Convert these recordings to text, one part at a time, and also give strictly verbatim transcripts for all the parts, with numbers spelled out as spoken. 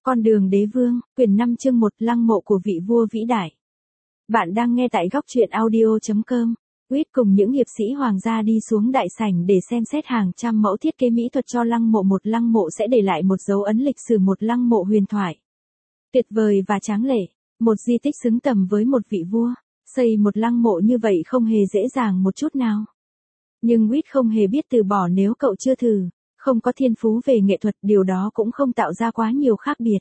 Con đường đế vương, quyển năm chương một, lăng mộ của vị vua vĩ đại. Bạn đang nghe tại góc truyện audio chấm com. Quýt cùng những hiệp sĩ hoàng gia đi xuống đại sảnh để xem xét hàng trăm mẫu thiết kế mỹ thuật cho lăng mộ. Một lăng mộ sẽ để lại một dấu ấn lịch sử, một lăng mộ huyền thoại. Tuyệt vời và tráng lệ, một di tích xứng tầm với một vị vua. Xây một lăng mộ như vậy không hề dễ dàng một chút nào. Nhưng Quýt không hề biết từ bỏ nếu cậu chưa thử. Không có thiên phú về nghệ thuật, điều đó cũng không tạo ra quá nhiều khác biệt.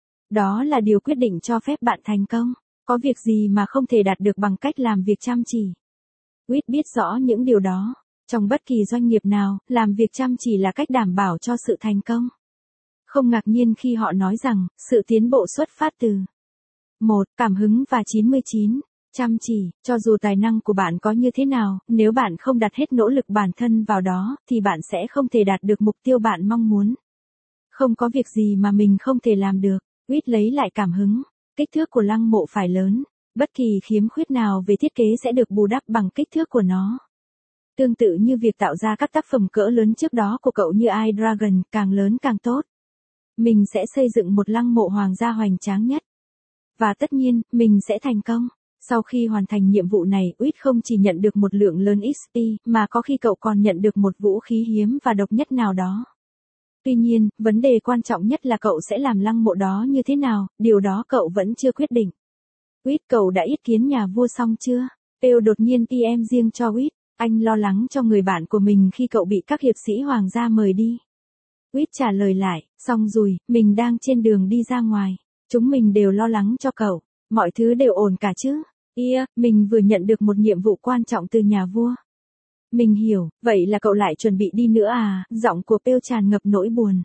Đó là điều quyết định cho phép bạn thành công. Có việc gì mà không thể đạt được bằng cách làm việc chăm chỉ. Quýt biết rõ những điều đó. Trong bất kỳ doanh nghiệp nào, làm việc chăm chỉ là cách đảm bảo cho sự thành công. Không ngạc nhiên khi họ nói rằng, sự tiến bộ xuất phát từ một. Cảm hứng và chín mươi chín. Chăm chỉ, cho dù tài năng của bạn có như thế nào, nếu bạn không đặt hết nỗ lực bản thân vào đó, thì bạn sẽ không thể đạt được mục tiêu bạn mong muốn. Không có việc gì mà mình không thể làm được. Quýt lấy lại cảm hứng. Kích thước của lăng mộ phải lớn. Bất kỳ khiếm khuyết nào về thiết kế sẽ được bù đắp bằng kích thước của nó. Tương tự như việc tạo ra các tác phẩm cỡ lớn trước đó của cậu như iDragon, càng lớn càng tốt. Mình sẽ xây dựng một lăng mộ hoàng gia hoành tráng nhất. Và tất nhiên, mình sẽ thành công. Sau khi hoàn thành nhiệm vụ này, Quýt không chỉ nhận được một lượng lớn ích pê, mà có khi cậu còn nhận được một vũ khí hiếm và độc nhất nào đó. Tuy nhiên, vấn đề quan trọng nhất là cậu sẽ làm lăng mộ đó như thế nào, điều đó cậu vẫn chưa quyết định. Quýt, cậu đã yết kiến nhà vua xong chưa? Têu đột nhiên pê em riêng cho Quýt, anh lo lắng cho người bạn của mình khi cậu bị các hiệp sĩ hoàng gia mời đi. Quýt trả lời lại, xong rồi, mình đang trên đường đi ra ngoài. Chúng mình đều lo lắng cho cậu, mọi thứ đều ổn cả chứ? Yeah, mình vừa nhận được một nhiệm vụ quan trọng từ nhà vua. Mình hiểu, vậy là cậu lại chuẩn bị đi nữa à? Giọng của Pêu tràn ngập nỗi buồn.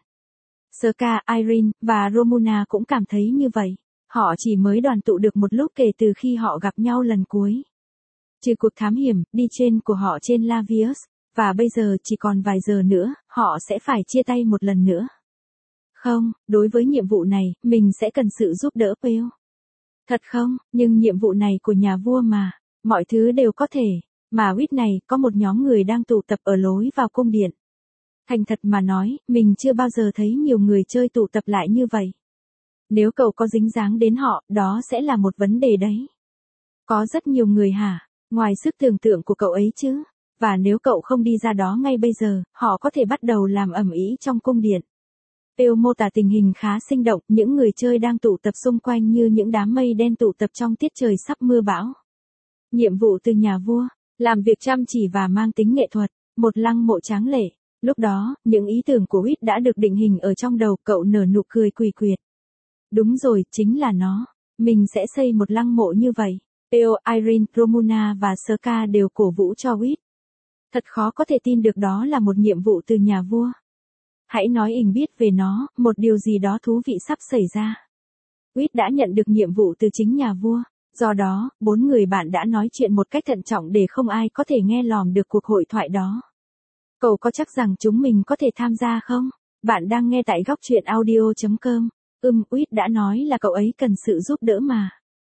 Ska, Irene, và Romuna cũng cảm thấy như vậy. Họ chỉ mới đoàn tụ được một lúc kể từ khi họ gặp nhau lần cuối. Trừ cuộc thám hiểm, đi trên của họ trên Lavius, và bây giờ chỉ còn vài giờ nữa, họ sẽ phải chia tay một lần nữa. Không, đối với nhiệm vụ này, mình sẽ cần sự giúp đỡ Pêu. Thật không, nhưng nhiệm vụ này của nhà vua mà, mọi thứ đều có thể. Mà Quýt này, có một nhóm người đang tụ tập ở lối vào cung điện. Thành thật mà nói, mình chưa bao giờ thấy nhiều người chơi tụ tập lại như vậy. Nếu cậu có dính dáng đến họ, đó sẽ là một vấn đề đấy. Có rất nhiều người hả? Ngoài sức tưởng tượng của cậu ấy chứ. Và nếu cậu không đi ra đó ngay bây giờ, họ có thể bắt đầu làm ầm ĩ trong cung điện. Pêu mô tả tình hình khá sinh động, những người chơi đang tụ tập xung quanh như những đám mây đen tụ tập trong tiết trời sắp mưa bão. Nhiệm vụ từ nhà vua, làm việc chăm chỉ và mang tính nghệ thuật, một lăng mộ tráng lệ. Lúc đó, những ý tưởng của Quýt đã được định hình ở trong đầu cậu, nở nụ cười quỷ quyệt. Đúng rồi, chính là nó. Mình sẽ xây một lăng mộ như vậy. Pêu, Irene, Romuna và Ska đều cổ vũ cho Quýt. Thật khó có thể tin được đó là một nhiệm vụ từ nhà vua. Hãy nói ình biết về nó, một điều gì đó thú vị sắp xảy ra. Quýt đã nhận được nhiệm vụ từ chính nhà vua. Do đó, bốn người bạn đã nói chuyện một cách thận trọng để không ai có thể nghe lòm được cuộc hội thoại đó. Cậu có chắc rằng chúng mình có thể tham gia không? Bạn đang nghe tại góc truyện audio chấm com. Ừm, Quýt đã nói là cậu ấy cần sự giúp đỡ mà.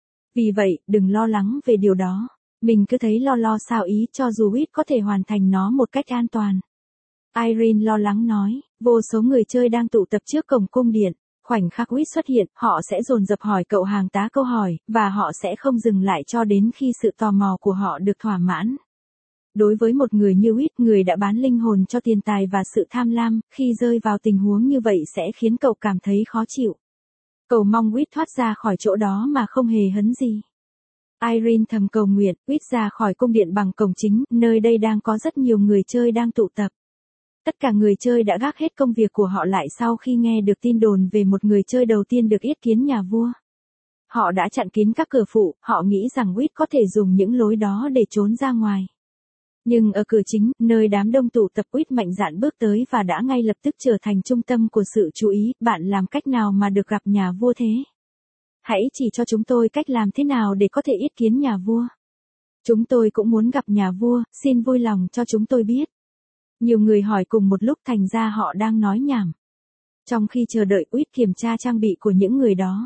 Vì vậy, đừng lo lắng về điều đó. Mình cứ thấy lo lo sao ý cho dù Quýt có thể hoàn thành nó một cách an toàn. Irene lo lắng nói, vô số người chơi đang tụ tập trước cổng cung điện. Khoảnh khắc Quýt xuất hiện, họ sẽ dồn dập hỏi cậu hàng tá câu hỏi, và họ sẽ không dừng lại cho đến khi sự tò mò của họ được thỏa mãn. Đối với một người như Quýt, người đã bán linh hồn cho tiền tài và sự tham lam, khi rơi vào tình huống như vậy sẽ khiến cậu cảm thấy khó chịu. Cậu mong Quýt thoát ra khỏi chỗ đó mà không hề hấn gì. Irene thầm cầu nguyện, Quýt ra khỏi cung điện bằng cổng chính, nơi đây đang có rất nhiều người chơi đang tụ tập. Tất cả người chơi đã gác hết công việc của họ lại sau khi nghe được tin đồn về một người chơi đầu tiên được yết kiến nhà vua. Họ đã chặn kín các cửa phụ, họ nghĩ rằng Quýt có thể dùng những lối đó để trốn ra ngoài. Nhưng ở cửa chính, nơi đám đông tụ tập, Quýt mạnh dạn bước tới và đã ngay lập tức trở thành trung tâm của sự chú ý. Bạn làm cách nào mà được gặp nhà vua thế? Hãy chỉ cho chúng tôi cách làm thế nào để có thể yết kiến nhà vua. Chúng tôi cũng muốn gặp nhà vua, xin vui lòng cho chúng tôi biết. Nhiều người hỏi cùng một lúc, thành ra họ đang nói nhảm. Trong khi chờ đợi, Quýt kiểm tra trang bị của những người đó.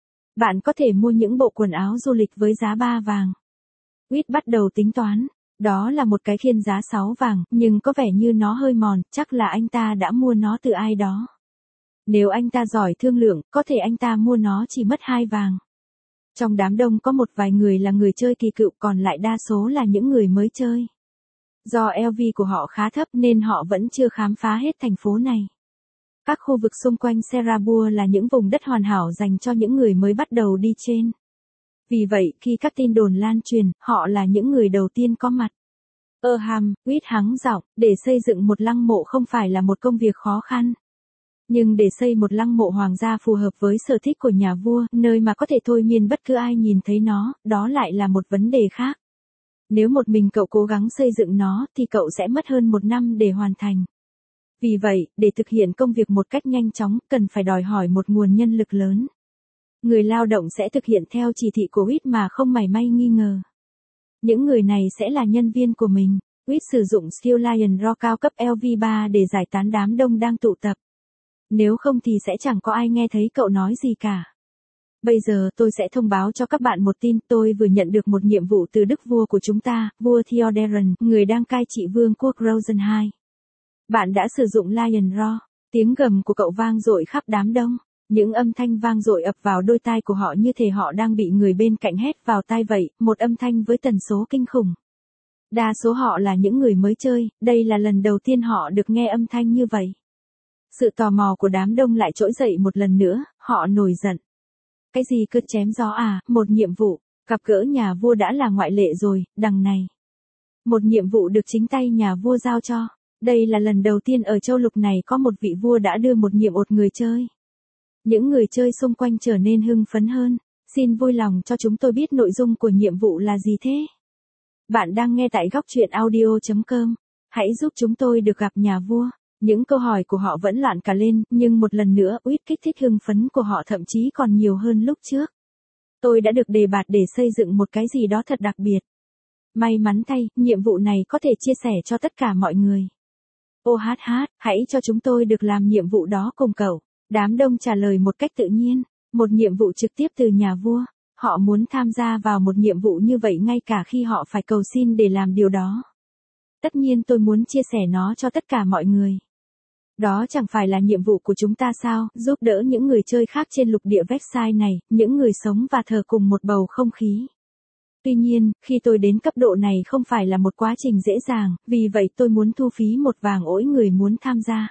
Bạn có thể mua những bộ quần áo du lịch với giá ba vàng. Quýt bắt đầu tính toán. Đó là một cái khiên giá sáu vàng, nhưng có vẻ như nó hơi mòn, chắc là anh ta đã mua nó từ ai đó. Nếu anh ta giỏi thương lượng, có thể anh ta mua nó chỉ mất hai vàng. Trong đám đông có một vài người là người chơi kỳ cựu, còn lại đa số là những người mới chơi. Do lờ vê của họ khá thấp nên họ vẫn chưa khám phá hết thành phố này. Các khu vực xung quanh Serabua là những vùng đất hoàn hảo dành cho những người mới bắt đầu đi trên. Vì vậy, khi các tin đồn lan truyền, họ là những người đầu tiên có mặt. Erham, Whit hắng giọng, để xây dựng một lăng mộ không phải là một công việc khó khăn. Nhưng để xây một lăng mộ hoàng gia phù hợp với sở thích của nhà vua, nơi mà có thể thôi miên bất cứ ai nhìn thấy nó, đó lại là một vấn đề khác. Nếu một mình cậu cố gắng xây dựng nó, thì cậu sẽ mất hơn một năm để hoàn thành. Vì vậy, để thực hiện công việc một cách nhanh chóng, cần phải đòi hỏi một nguồn nhân lực lớn. Người lao động sẽ thực hiện theo chỉ thị của Whit mà không mảy may nghi ngờ. Những người này sẽ là nhân viên của mình. Whit sử dụng skill Lion Roar cao cấp lờ vê ba để giải tán đám đông đang tụ tập. Nếu không thì sẽ chẳng có ai nghe thấy cậu nói gì cả. Bây giờ tôi sẽ thông báo cho các bạn một tin, tôi vừa nhận được một nhiệm vụ từ đức vua của chúng ta, vua Theoderan, người đang cai trị vương quốc Rosen hai. Bạn đã sử dụng Lion Roar. Tiếng gầm của cậu vang dội khắp đám đông. Những âm thanh vang dội ập vào đôi tai của họ như thể họ đang bị người bên cạnh hét vào tai vậy, một âm thanh với tần số kinh khủng. Đa số họ là những người mới chơi, đây là lần đầu tiên họ được nghe âm thanh như vậy. Sự tò mò của đám đông lại trỗi dậy một lần nữa, họ nổi giận. Cái gì cơ, chém gió à, một nhiệm vụ, gặp gỡ nhà vua đã là ngoại lệ rồi, đằng này. Một nhiệm vụ được chính tay nhà vua giao cho. Đây là lần đầu tiên ở châu lục này có một vị vua đã đưa một nhiệm vụ người chơi. Những người chơi xung quanh trở nên hưng phấn hơn. Xin vui lòng cho chúng tôi biết nội dung của nhiệm vụ là gì thế? Bạn đang nghe tại góc truyện audio chấm com. Hãy giúp chúng tôi được gặp nhà vua. Những câu hỏi của họ vẫn loạn cả lên, nhưng một lần nữa, Whit kích thích hưng phấn của họ thậm chí còn nhiều hơn lúc trước. Tôi đã được đề bạt để xây dựng một cái gì đó thật đặc biệt. May mắn thay, nhiệm vụ này có thể chia sẻ cho tất cả mọi người. Ô hát hát, hãy cho chúng tôi được làm nhiệm vụ đó cùng cậu. Đám đông trả lời một cách tự nhiên. Một nhiệm vụ trực tiếp từ nhà vua. Họ muốn tham gia vào một nhiệm vụ như vậy ngay cả khi họ phải cầu xin để làm điều đó. Tất nhiên tôi muốn chia sẻ nó cho tất cả mọi người. Đó chẳng phải là nhiệm vụ của chúng ta sao, giúp đỡ những người chơi khác trên lục địa Vexai này, những người sống và thờ cùng một bầu không khí. Tuy nhiên, khi tôi đến cấp độ này không phải là một quá trình dễ dàng, vì vậy tôi muốn thu phí một vàng mỗi người muốn tham gia.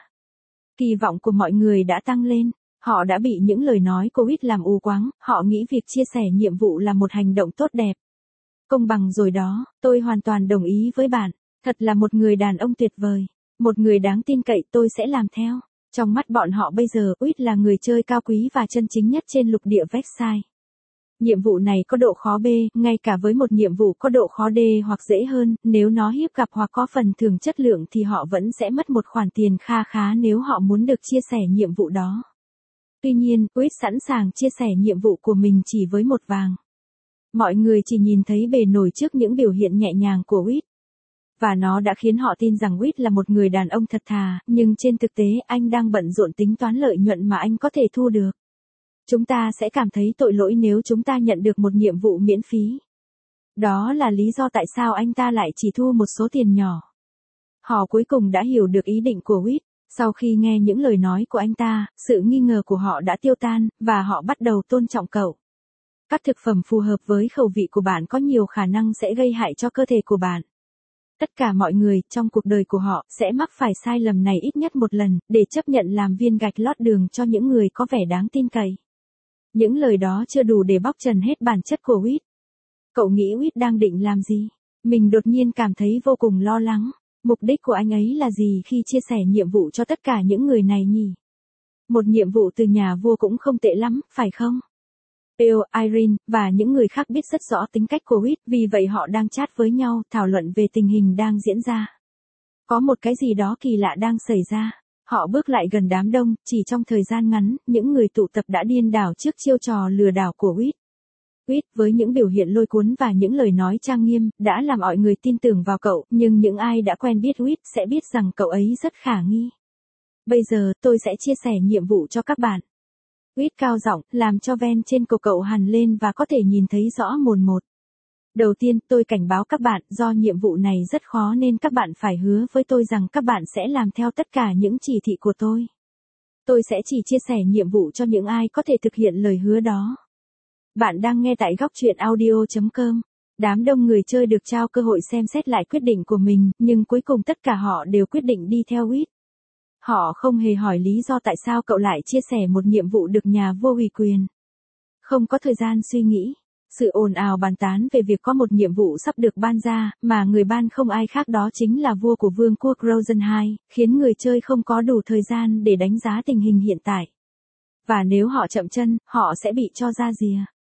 Kỳ vọng của mọi người đã tăng lên, họ đã bị những lời nói của Whit làm u quáng, họ nghĩ việc chia sẻ nhiệm vụ là một hành động tốt đẹp. Công bằng rồi đó, tôi hoàn toàn đồng ý với bạn, thật là một người đàn ông tuyệt vời. Một người đáng tin cậy, tôi sẽ làm theo. Trong mắt bọn họ bây giờ, Whit là người chơi cao quý và chân chính nhất trên lục địa Vexai. Nhiệm vụ này có độ khó B, ngay cả với một nhiệm vụ có độ khó D hoặc dễ hơn, nếu nó hiếp gặp hoặc có phần thưởng chất lượng thì họ vẫn sẽ mất một khoản tiền kha khá nếu họ muốn được chia sẻ nhiệm vụ đó. Tuy nhiên, Whit sẵn sàng chia sẻ nhiệm vụ của mình chỉ với một vàng. Mọi người chỉ nhìn thấy bề nổi trước những biểu hiện nhẹ nhàng của Whit. Và nó đã khiến họ tin rằng Whit là một người đàn ông thật thà, nhưng trên thực tế anh đang bận rộn tính toán lợi nhuận mà anh có thể thu được. Chúng ta sẽ cảm thấy tội lỗi nếu chúng ta nhận được một nhiệm vụ miễn phí. Đó là lý do tại sao anh ta lại chỉ thu một số tiền nhỏ. Họ cuối cùng đã hiểu được ý định của Whit. Sau khi nghe những lời nói của anh ta, sự nghi ngờ của họ đã tiêu tan, và họ bắt đầu tôn trọng cậu. Các thực phẩm phù hợp với khẩu vị của bạn có nhiều khả năng sẽ gây hại cho cơ thể của bạn. Tất cả mọi người, trong cuộc đời của họ, sẽ mắc phải sai lầm này ít nhất một lần, để chấp nhận làm viên gạch lót đường cho những người có vẻ đáng tin cậy. Những lời đó chưa đủ để bóc trần hết bản chất của Whit. Cậu nghĩ Whit đang định làm gì? Mình đột nhiên cảm thấy vô cùng lo lắng. Mục đích của anh ấy là gì khi chia sẻ nhiệm vụ cho tất cả những người này nhỉ? Một nhiệm vụ từ nhà vua cũng không tệ lắm, phải không? Bill, Irene, và những người khác biết rất rõ tính cách của Whit, vì vậy họ đang chat với nhau, thảo luận về tình hình đang diễn ra. Có một cái gì đó kỳ lạ đang xảy ra. Họ bước lại gần đám đông, chỉ trong thời gian ngắn, những người tụ tập đã điên đảo trước chiêu trò lừa đảo của Whit. Whit, với những biểu hiện lôi cuốn và những lời nói trang nghiêm, đã làm mọi người tin tưởng vào cậu, nhưng những ai đã quen biết Whit sẽ biết rằng cậu ấy rất khả nghi. Bây giờ, tôi sẽ chia sẻ nhiệm vụ cho các bạn. Whit cao giọng, làm cho ven trên cổ cậu hằn lên và có thể nhìn thấy rõ mồn một. Đầu tiên, tôi cảnh báo các bạn, do nhiệm vụ này rất khó nên các bạn phải hứa với tôi rằng các bạn sẽ làm theo tất cả những chỉ thị của tôi. Tôi sẽ chỉ chia sẻ nhiệm vụ cho những ai có thể thực hiện lời hứa đó. Bạn đang nghe tại góc truyện audio chấm com. Đám đông người chơi được trao cơ hội xem xét lại quyết định của mình, nhưng cuối cùng tất cả họ đều quyết định đi theo Wit. Họ không hề hỏi lý do tại sao cậu lại chia sẻ một nhiệm vụ được nhà vua ủy quyền. Không có thời gian suy nghĩ. Sự ồn ào bàn tán về việc có một nhiệm vụ sắp được ban ra, mà người ban không ai khác đó chính là vua của vương quốc Rosen hai, khiến người chơi không có đủ thời gian để đánh giá tình hình hiện tại. Và nếu họ chậm chân, họ sẽ bị cho ra rìa.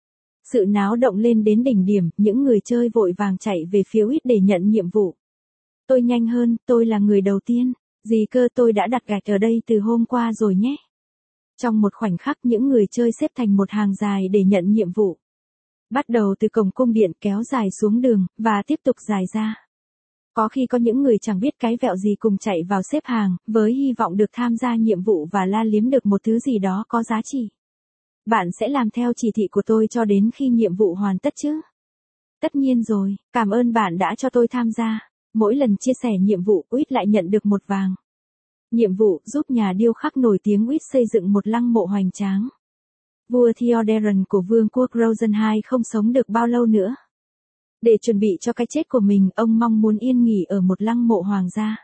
Sự náo động lên đến đỉnh điểm, những người chơi vội vàng chạy về phía Wit để nhận nhiệm vụ. Tôi nhanh hơn, tôi là người đầu tiên. Gì cơ, tôi đã đặt gạch ở đây từ hôm qua rồi nhé. Trong một khoảnh khắc, những người chơi xếp thành một hàng dài để nhận nhiệm vụ. Bắt đầu từ cổng cung điện kéo dài xuống đường, và tiếp tục dài ra. Có khi có những người chẳng biết cái vẹo gì cùng chạy vào xếp hàng, với hy vọng được tham gia nhiệm vụ và la liếm được một thứ gì đó có giá trị. Bạn sẽ làm theo chỉ thị của tôi cho đến khi nhiệm vụ hoàn tất chứ? Tất nhiên rồi, cảm ơn bạn đã cho tôi tham gia. Mỗi lần chia sẻ nhiệm vụ, Wit lại nhận được một vàng. Nhiệm vụ giúp nhà điêu khắc nổi tiếng Wit xây dựng một lăng mộ hoành tráng. Vua Theoderin của vương quốc Rosen hai không sống được bao lâu nữa. Để chuẩn bị cho cái chết của mình, ông mong muốn yên nghỉ ở một lăng mộ hoàng gia.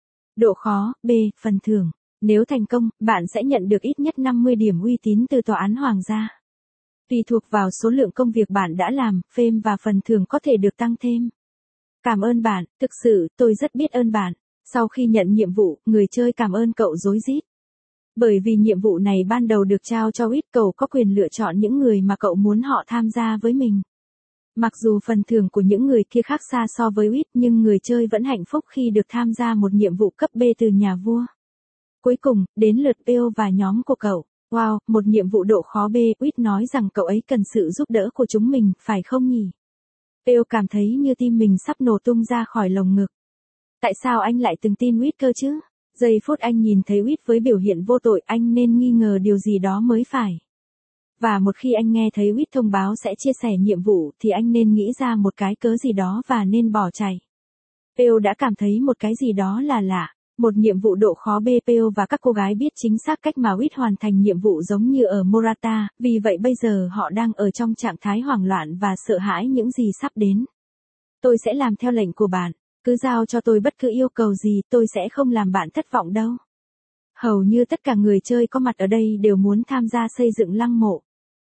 Độ khó, B, phần thưởng. Nếu thành công, bạn sẽ nhận được ít nhất năm mươi điểm uy tín từ tòa án hoàng gia. Tùy thuộc vào số lượng công việc bạn đã làm, fame và phần thưởng có thể được tăng thêm. Cảm ơn bạn, thực sự, tôi rất biết ơn bạn. Sau khi nhận nhiệm vụ, người chơi cảm ơn cậu rối rít. Bởi vì nhiệm vụ này ban đầu được trao cho Wit, cậu có quyền lựa chọn những người mà cậu muốn họ tham gia với mình. Mặc dù phần thưởng của những người kia khác xa so với Wit, nhưng người chơi vẫn hạnh phúc khi được tham gia một nhiệm vụ cấp B từ nhà vua. Cuối cùng, đến lượt Peo và nhóm của cậu. Wow, một nhiệm vụ độ khó B, Wit nói rằng cậu ấy cần sự giúp đỡ của chúng mình, phải không nhỉ? Peo cảm thấy như tim mình sắp nổ tung ra khỏi lồng ngực. Tại sao anh lại từng tin Wit cơ chứ? Giây phút anh nhìn thấy Wit với biểu hiện vô tội, anh nên nghi ngờ điều gì đó mới phải. Và một khi anh nghe thấy Wit thông báo sẽ chia sẻ nhiệm vụ thì anh nên nghĩ ra một cái cớ gì đó và nên bỏ chạy. Peo đã cảm thấy một cái gì đó là lạ. Một nhiệm vụ độ khó B. Peo và các cô gái biết chính xác cách mà Wit hoàn thành nhiệm vụ giống như ở Morata, vì vậy bây giờ họ đang ở trong trạng thái hoảng loạn và sợ hãi những gì sắp đến. Tôi sẽ làm theo lệnh của bạn. Cứ giao cho tôi bất cứ yêu cầu gì, tôi sẽ không làm bạn thất vọng đâu. Hầu như tất cả người chơi có mặt ở đây đều muốn tham gia xây dựng lăng mộ.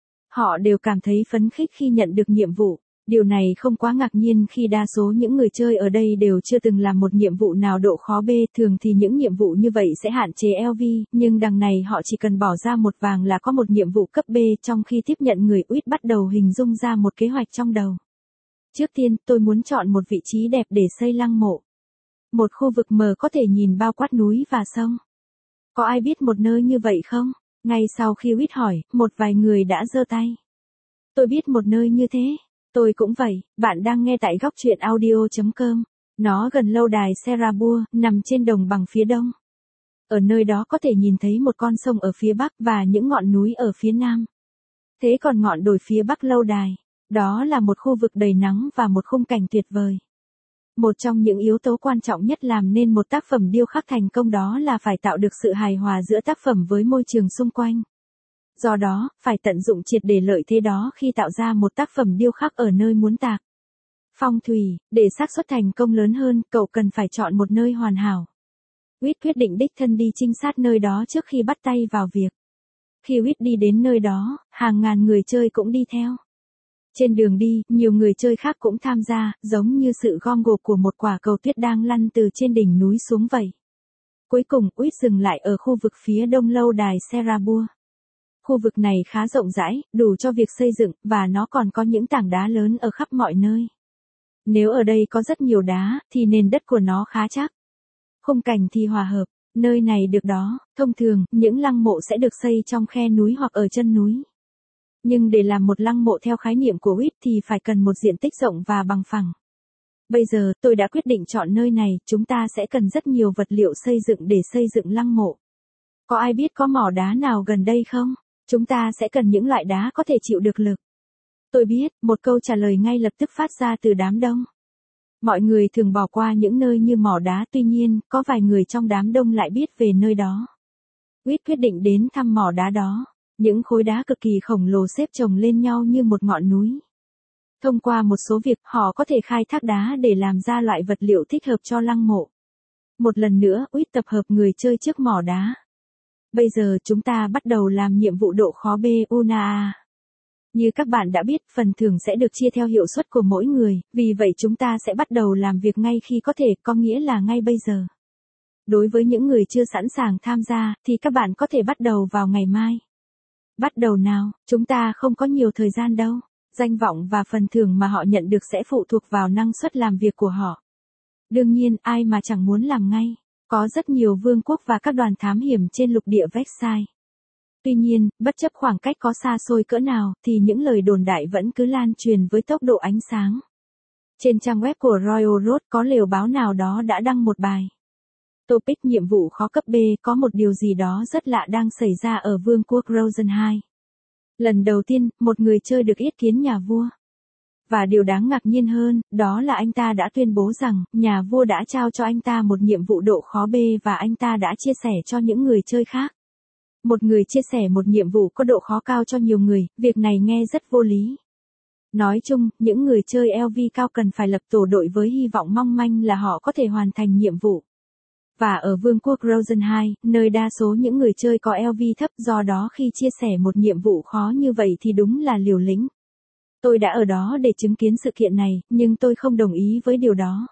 Họ đều cảm thấy phấn khích khi nhận được nhiệm vụ. Điều này không quá ngạc nhiên khi đa số những người chơi ở đây đều chưa từng làm một nhiệm vụ nào độ khó B. Thường thì những nhiệm vụ như vậy sẽ hạn chế lờ vê, nhưng đằng này họ chỉ cần bỏ ra một vàng là có một nhiệm vụ cấp B. Trong khi tiếp nhận, người Wit bắt đầu hình dung ra một kế hoạch trong đầu. Trước tiên, tôi muốn chọn một vị trí đẹp để xây lăng mộ. Một khu vực mờ có thể nhìn bao quát núi và sông. Có ai biết một nơi như vậy không? Ngay sau khi Wit hỏi, một vài người đã giơ tay. Tôi biết một nơi như thế. Tôi cũng vậy. Bạn đang nghe tại góc truyện audio chấm com. Nó gần lâu đài Serabua, nằm trên đồng bằng phía đông. Ở nơi đó có thể nhìn thấy một con sông ở phía bắc và những ngọn núi ở phía nam. Thế còn ngọn đồi phía bắc lâu đài, đó là một khu vực đầy nắng và một khung cảnh tuyệt vời. Một trong những yếu tố quan trọng nhất làm nên một tác phẩm điêu khắc thành công đó là phải tạo được sự hài hòa giữa tác phẩm với môi trường xung quanh. Do đó, phải tận dụng triệt để lợi thế đó khi tạo ra một tác phẩm điêu khắc ở nơi muốn tạc. Phong thủy, để xác suất thành công lớn hơn, cậu cần phải chọn một nơi hoàn hảo. Wit quyết định đích thân đi trinh sát nơi đó trước khi bắt tay vào việc. Khi Wit đi đến nơi đó, hàng ngàn người chơi cũng đi theo. Trên đường đi, nhiều người chơi khác cũng tham gia, giống như sự gom gộp của một quả cầu tuyết đang lăn từ trên đỉnh núi xuống vậy. Cuối cùng, Wit dừng lại ở khu vực phía đông lâu đài Serabua. Khu vực này khá rộng rãi, đủ cho việc xây dựng, và nó còn có những tảng đá lớn ở khắp mọi nơi. Nếu ở đây có rất nhiều đá, thì nền đất của nó khá chắc. Khung cảnh thì hòa hợp, nơi này được đó. Thông thường, những lăng mộ sẽ được xây trong khe núi hoặc ở chân núi. Nhưng để làm một lăng mộ theo khái niệm của Wit thì phải cần một diện tích rộng và bằng phẳng. Bây giờ, tôi đã quyết định chọn nơi này, chúng ta sẽ cần rất nhiều vật liệu xây dựng để xây dựng lăng mộ. Có ai biết có mỏ đá nào gần đây không? Chúng ta sẽ cần những loại đá có thể chịu được lực. Tôi biết, một câu trả lời ngay lập tức phát ra từ đám đông. Mọi người thường bỏ qua những nơi như mỏ đá, tuy nhiên, có vài người trong đám đông lại biết về nơi đó. Quýt quyết định đến thăm mỏ đá đó. Những khối đá cực kỳ khổng lồ xếp chồng lên nhau như một ngọn núi. Thông qua một số việc, họ có thể khai thác đá để làm ra loại vật liệu thích hợp cho lăng mộ. Một lần nữa, Quýt tập hợp người chơi trước mỏ đá. Bây giờ chúng ta bắt đầu làm nhiệm vụ độ khó B U N A. Như các bạn đã biết, phần thưởng sẽ được chia theo hiệu suất của mỗi người, vì vậy chúng ta sẽ bắt đầu làm việc ngay khi có thể, có nghĩa là ngay bây giờ. Đối với những người chưa sẵn sàng tham gia, thì các bạn có thể bắt đầu vào ngày mai. Bắt đầu nào, chúng ta không có nhiều thời gian đâu. Danh vọng và phần thưởng mà họ nhận được sẽ phụ thuộc vào năng suất làm việc của họ. Đương nhiên, ai mà chẳng muốn làm ngay. Có rất nhiều vương quốc và các đoàn thám hiểm trên lục địa Vexai. Tuy nhiên, bất chấp khoảng cách có xa xôi cỡ nào, thì những lời đồn đại vẫn cứ lan truyền với tốc độ ánh sáng. Trên trang web của Royal Road có lều báo nào đó đã đăng một bài. Topic nhiệm vụ khó cấp B, có một điều gì đó rất lạ đang xảy ra ở vương quốc Rosenheim. Lần đầu tiên, một người chơi được yết kiến nhà vua. Và điều đáng ngạc nhiên hơn, đó là anh ta đã tuyên bố rằng, nhà vua đã trao cho anh ta một nhiệm vụ độ khó B và anh ta đã chia sẻ cho những người chơi khác. Một người chia sẻ một nhiệm vụ có độ khó cao cho nhiều người, việc này nghe rất vô lý. Nói chung, những người chơi L V cao cần phải lập tổ đội với hy vọng mong manh là họ có thể hoàn thành nhiệm vụ. Và ở vương quốc Rosenheim, nơi đa số những người chơi có L V thấp, do đó khi chia sẻ một nhiệm vụ khó như vậy thì đúng là liều lĩnh. Tôi đã ở đó để chứng kiến sự kiện này, nhưng tôi không đồng ý với điều đó.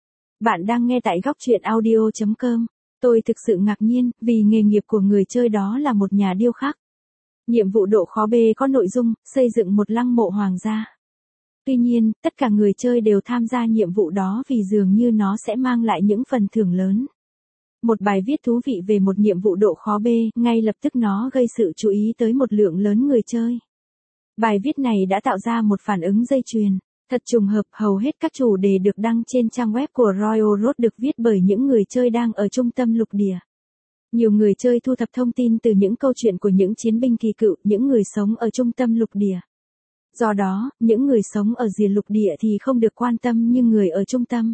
Bạn đang nghe tại góc truyện audio chấm com. Tôi thực sự ngạc nhiên, vì nghề nghiệp của người chơi đó là một nhà điêu khắc. Nhiệm vụ độ khó B có nội dung, xây dựng một lăng mộ hoàng gia. Tuy nhiên, tất cả người chơi đều tham gia nhiệm vụ đó vì dường như nó sẽ mang lại những phần thưởng lớn. Một bài viết thú vị về một nhiệm vụ độ khó B, ngay lập tức nó gây sự chú ý tới một lượng lớn người chơi. Bài viết này đã tạo ra một phản ứng dây chuyền. Thật trùng hợp, hầu hết các chủ đề được đăng trên trang web của Royal Road được viết bởi những người chơi đang ở trung tâm lục địa. Nhiều người chơi thu thập thông tin từ những câu chuyện của những chiến binh kỳ cựu, những người sống ở trung tâm lục địa. Do đó, những người sống ở rìa lục địa thì không được quan tâm như người ở trung tâm.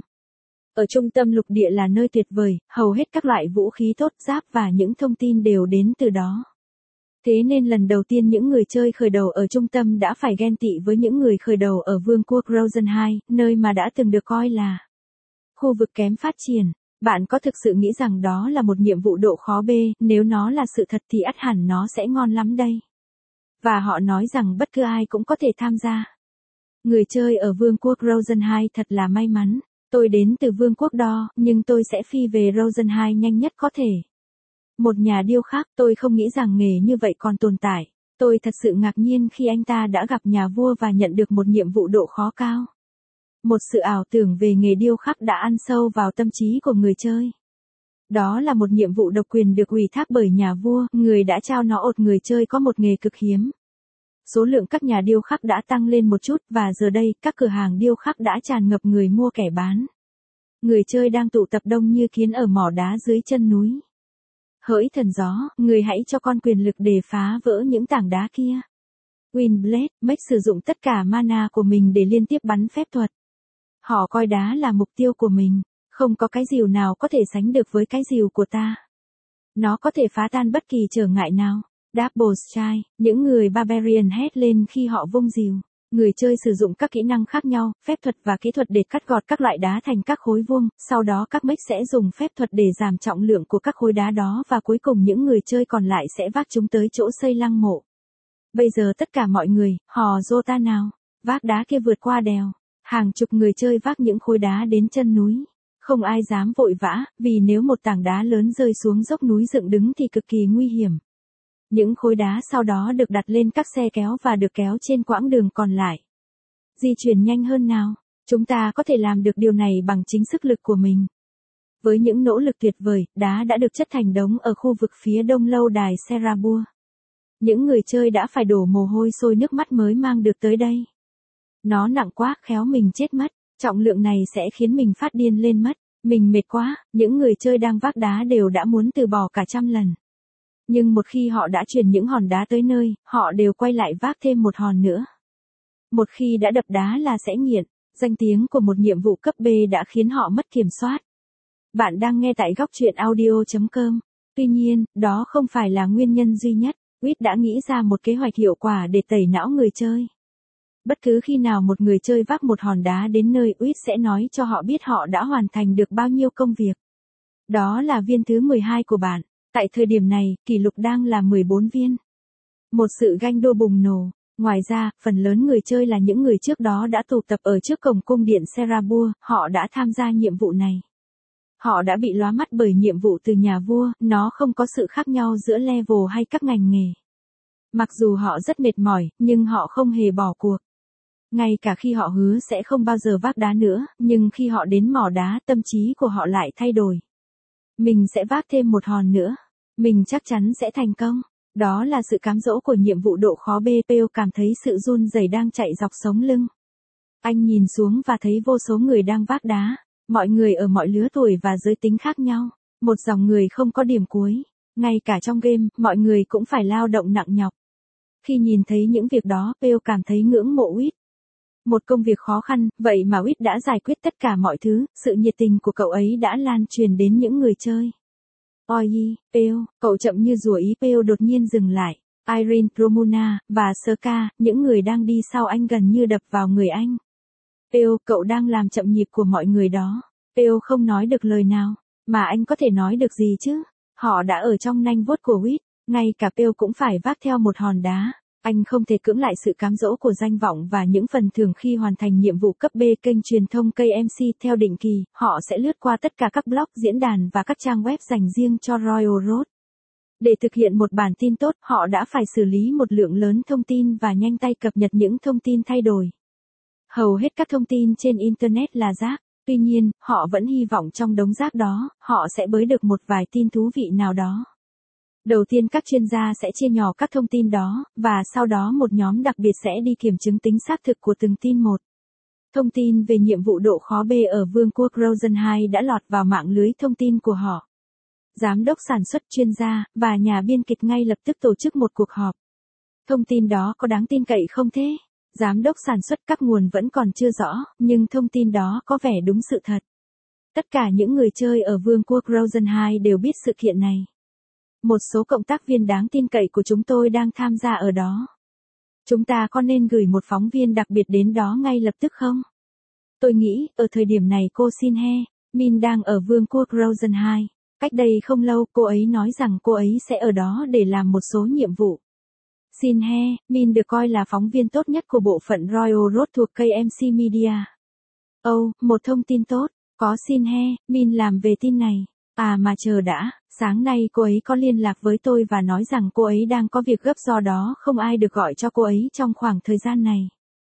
Ở trung tâm lục địa là nơi tuyệt vời, hầu hết các loại vũ khí tốt, giáp và những thông tin đều đến từ đó. Thế nên lần đầu tiên những người chơi khởi đầu ở trung tâm đã phải ghen tị với những người khởi đầu ở vương quốc Rosenheim, nơi mà đã từng được coi là khu vực kém phát triển. Bạn có thực sự nghĩ rằng đó là một nhiệm vụ độ khó B, nếu nó là sự thật thì ắt hẳn nó sẽ ngon lắm đây. Và họ nói rằng bất cứ ai cũng có thể tham gia. Người chơi ở vương quốc Rosenheim thật là may mắn. Tôi đến từ vương quốc đó, nhưng tôi sẽ phi về Rosenheim nhanh nhất có thể. Một nhà điêu khắc, tôi không nghĩ rằng nghề như vậy còn tồn tại. Tôi thật sự ngạc nhiên khi anh ta đã gặp nhà vua và nhận được một nhiệm vụ độ khó cao. Một sự ảo tưởng về nghề điêu khắc đã ăn sâu vào tâm trí của người chơi. Đó là một nhiệm vụ độc quyền được ủy thác bởi nhà vua, người đã trao nó ột người chơi có một nghề cực hiếm. Số lượng các nhà điêu khắc đã tăng lên một chút và giờ đây, các cửa hàng điêu khắc đã tràn ngập người mua kẻ bán. Người chơi đang tụ tập đông như kiến ở mỏ đá dưới chân núi. Hỡi thần gió, người hãy cho con quyền lực để phá vỡ những tảng đá kia. Windblade, Mech sử dụng tất cả mana của mình để liên tiếp bắn phép thuật. Họ coi đá là mục tiêu của mình. Không có cái rìu nào có thể sánh được với cái rìu của ta. Nó có thể phá tan bất kỳ trở ngại nào. Double Strike, những người Barbarian hét lên khi họ vung rìu. Người chơi sử dụng các kỹ năng khác nhau, phép thuật và kỹ thuật để cắt gọt các loại đá thành các khối vuông, sau đó các mech sẽ dùng phép thuật để giảm trọng lượng của các khối đá đó và cuối cùng những người chơi còn lại sẽ vác chúng tới chỗ xây lăng mộ. Bây giờ tất cả mọi người, hò rô ta nào, vác đá kia vượt qua đèo. Hàng chục người chơi vác những khối đá đến chân núi. Không ai dám vội vã, vì nếu một tảng đá lớn rơi xuống dốc núi dựng đứng thì cực kỳ nguy hiểm. Những khối đá sau đó được đặt lên các xe kéo và được kéo trên quãng đường còn lại. Di chuyển nhanh hơn nào, chúng ta có thể làm được điều này bằng chính sức lực của mình. Với những nỗ lực tuyệt vời, đá đã được chất thành đống ở khu vực phía đông lâu đài Serabua. Những người chơi đã phải đổ mồ hôi sôi nước mắt mới mang được tới đây. Nó nặng quá, khéo mình chết mất, trọng lượng này sẽ khiến mình phát điên lên mất. Mình mệt quá, những người chơi đang vác đá đều đã muốn từ bỏ cả trăm lần. Nhưng một khi họ đã chuyển những hòn đá tới nơi, họ đều quay lại vác thêm một hòn nữa. Một khi đã đập đá là sẽ nghiện, danh tiếng của một nhiệm vụ cấp B đã khiến họ mất kiểm soát. Bạn đang nghe tại góc truyện audio chấm com. Tuy nhiên, đó không phải là nguyên nhân duy nhất. Wit đã nghĩ ra một kế hoạch hiệu quả để tẩy não người chơi. Bất cứ khi nào một người chơi vác một hòn đá đến nơi, Wit sẽ nói cho họ biết họ đã hoàn thành được bao nhiêu công việc. Đó là viên thứ mười hai của bạn. Tại thời điểm này, kỷ lục đang là mười bốn viên. Một sự ganh đua bùng nổ. Ngoài ra, phần lớn người chơi là những người trước đó đã tụ tập ở trước cổng cung điện Serabua, họ đã tham gia nhiệm vụ này. Họ đã bị lóa mắt bởi nhiệm vụ từ nhà vua, nó không có sự khác nhau giữa level hay các ngành nghề. Mặc dù họ rất mệt mỏi, nhưng họ không hề bỏ cuộc. Ngay cả khi họ hứa sẽ không bao giờ vác đá nữa, nhưng khi họ đến mỏ đá, tâm trí của họ lại thay đổi. Mình sẽ vác thêm một hòn nữa. Mình chắc chắn sẽ thành công. Đó là sự cám dỗ của nhiệm vụ độ khó B. Peo cảm thấy sự run rẩy đang chạy dọc sống lưng. Anh nhìn xuống và thấy vô số người đang vác đá. Mọi người ở mọi lứa tuổi và giới tính khác nhau. Một dòng người không có điểm cuối. Ngay cả trong game, mọi người cũng phải lao động nặng nhọc. Khi nhìn thấy những việc đó, Peo cảm thấy ngưỡng mộ Wit. Một công việc khó khăn, vậy mà Wit đã giải quyết tất cả mọi thứ, sự nhiệt tình của cậu ấy đã lan truyền đến những người chơi. Oi, Peo, cậu chậm như rùa ý. Peo đột nhiên dừng lại. Irene, Romuna, và Serka, những người đang đi sau anh gần như đập vào người anh. Peo, cậu đang làm chậm nhịp của mọi người đó. Peo không nói được lời nào, mà anh có thể nói được gì chứ? Họ đã ở trong nanh vuốt của Wit, ngay cả Peo cũng phải vác theo một hòn đá. Anh không thể cưỡng lại sự cám dỗ của danh vọng và những phần thưởng khi hoàn thành nhiệm vụ cấp B. Kênh truyền thông ca em xê theo định kỳ, họ sẽ lướt qua tất cả các blog, diễn đàn và các trang web dành riêng cho Royal Road. Để thực hiện một bản tin tốt, họ đã phải xử lý một lượng lớn thông tin và nhanh tay cập nhật những thông tin thay đổi. Hầu hết các thông tin trên Internet là rác, tuy nhiên, họ vẫn hy vọng trong đống rác đó, họ sẽ bới được một vài tin thú vị nào đó. Đầu tiên các chuyên gia sẽ chia nhỏ các thông tin đó, và sau đó một nhóm đặc biệt sẽ đi kiểm chứng tính xác thực của từng tin một. Thông tin về nhiệm vụ độ khó B ở Vương quốc Rosenheim đã lọt vào mạng lưới thông tin của họ. Giám đốc sản xuất, chuyên gia, và nhà biên kịch ngay lập tức tổ chức một cuộc họp. Thông tin đó có đáng tin cậy không thế? Giám đốc sản xuất, các nguồn vẫn còn chưa rõ, nhưng thông tin đó có vẻ đúng sự thật. Tất cả những người chơi ở Vương quốc Rosenheim đều biết sự kiện này. Một số cộng tác viên đáng tin cậy của chúng tôi đang tham gia ở đó. Chúng ta có nên gửi một phóng viên đặc biệt đến đó ngay lập tức không? Tôi nghĩ, ở thời điểm này cô Shin-hye Min đang ở Vương quốc Rosenheim. Cách đây không lâu, cô ấy nói rằng cô ấy sẽ ở đó để làm một số nhiệm vụ. Shin-hye Min được coi là phóng viên tốt nhất của bộ phận Royal Road thuộc ca em xê Media. Ồ, oh, một thông tin tốt, có Shin-hye Min làm về tin này. À mà chờ đã, sáng nay cô ấy có liên lạc với tôi và nói rằng cô ấy đang có việc gấp, do đó không ai được gọi cho cô ấy trong khoảng thời gian này.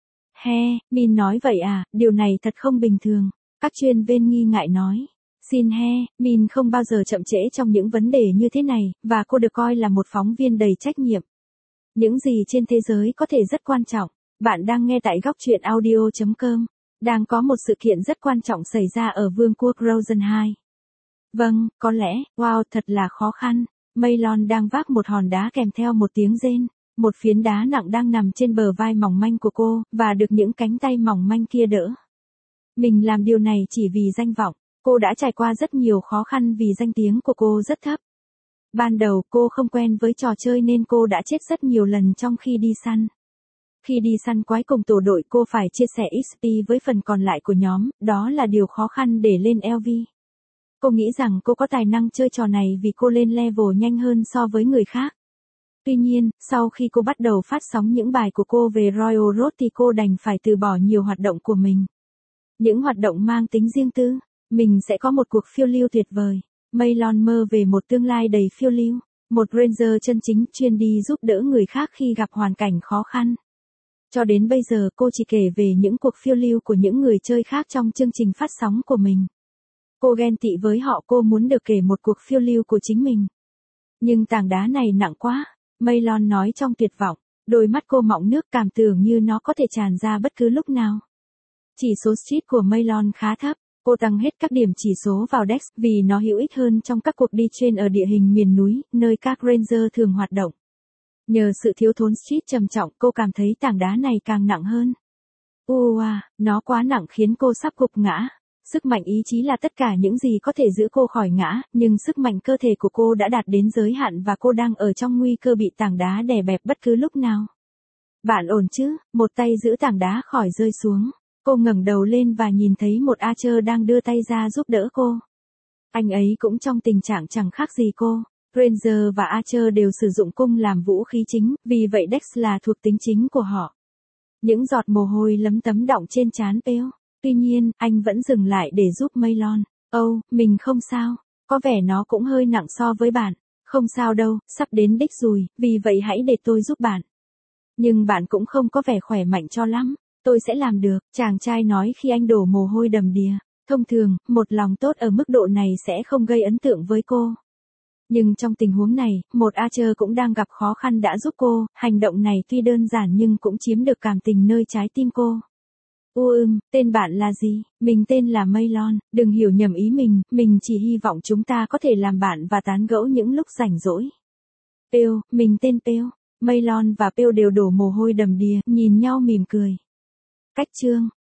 He, Min nói vậy à, điều này thật không bình thường. Các chuyên viên nghi ngại nói. Shin-hye Min không bao giờ chậm trễ trong những vấn đề như thế này, và cô được coi là một phóng viên đầy trách nhiệm. Những gì trên thế giới có thể rất quan trọng. Bạn đang nghe tại góc truyện audio chấm com. Đang có một sự kiện rất quan trọng xảy ra ở Vương quốc Rosenheim. Vâng, có lẽ, wow, thật là khó khăn. Maylon đang vác một hòn đá kèm theo một tiếng rên. Một phiến đá nặng đang nằm trên bờ vai mỏng manh của cô, và được những cánh tay mỏng manh kia đỡ. Mình làm điều này chỉ vì danh vọng. Cô đã trải qua rất nhiều khó khăn vì danh tiếng của cô rất thấp. Ban đầu cô không quen với trò chơi nên cô đã chết rất nhiều lần trong khi đi săn. Khi đi săn quái cùng tổ đội, cô phải chia sẻ ích pê với phần còn lại của nhóm, đó là điều khó khăn để lên lờ vê. Cô nghĩ rằng cô có tài năng chơi trò này vì cô lên level nhanh hơn so với người khác. Tuy nhiên, sau khi cô bắt đầu phát sóng những bài của cô về Royal Road thì cô đành phải từ bỏ nhiều hoạt động của mình. Những hoạt động mang tính riêng tư. Mình sẽ có một cuộc phiêu lưu tuyệt vời. Maylon mơ về một tương lai đầy phiêu lưu. Một ranger chân chính chuyên đi giúp đỡ người khác khi gặp hoàn cảnh khó khăn. Cho đến bây giờ cô chỉ kể về những cuộc phiêu lưu của những người chơi khác trong chương trình phát sóng của mình. Cô ghen tị với họ, cô muốn được kể một cuộc phiêu lưu của chính mình. Nhưng tảng đá này nặng quá, Maylon nói trong tuyệt vọng. Đôi mắt cô mọng nước, cảm tưởng như nó có thể tràn ra bất cứ lúc nào. Chỉ số street của Maylon khá thấp. Cô tăng hết các điểm chỉ số vào Dex vì nó hữu ích hơn trong các cuộc đi trên ở địa hình miền núi, nơi các ranger thường hoạt động. Nhờ sự thiếu thốn street trầm trọng, cô cảm thấy tảng đá này càng nặng hơn. Ua, nó quá nặng khiến cô sắp gục ngã. Sức mạnh ý chí là tất cả những gì có thể giữ cô khỏi ngã, nhưng sức mạnh cơ thể của cô đã đạt đến giới hạn và cô đang ở trong nguy cơ bị tảng đá đè bẹp bất cứ lúc nào. Bạn ổn chứ? Một tay giữ tảng đá khỏi rơi xuống. Cô ngẩng đầu lên và nhìn thấy một Archer đang đưa tay ra giúp đỡ cô. Anh ấy cũng trong tình trạng chẳng khác gì cô. Ranger và Archer đều sử dụng cung làm vũ khí chính, vì vậy Dex là thuộc tính chính của họ. Những giọt mồ hôi lấm tấm đọng trên trán Pearl. Tuy nhiên, anh vẫn dừng lại để giúp Maylon. Âu, oh, mình không sao. Có vẻ nó cũng hơi nặng so với bạn. Không sao đâu, sắp đến đích rồi, vì vậy hãy để tôi giúp bạn. Nhưng bạn cũng không có vẻ khỏe mạnh cho lắm. Tôi sẽ làm được, chàng trai nói khi anh đổ mồ hôi đầm đìa. Thông thường, một lòng tốt ở mức độ này sẽ không gây ấn tượng với cô. Nhưng trong tình huống này, một Archer cũng đang gặp khó khăn đã giúp cô, hành động này tuy đơn giản nhưng cũng chiếm được cảm tình nơi trái tim cô. U ừm, tên bạn là gì? Mình tên là Maylon, đừng hiểu nhầm ý mình, mình chỉ hy vọng chúng ta có thể làm bạn và tán gẫu những lúc rảnh rỗi. Pearl, mình tên Pearl. Maylon và Pearl đều đổ mồ hôi đầm đìa, nhìn nhau mỉm cười. Cách chương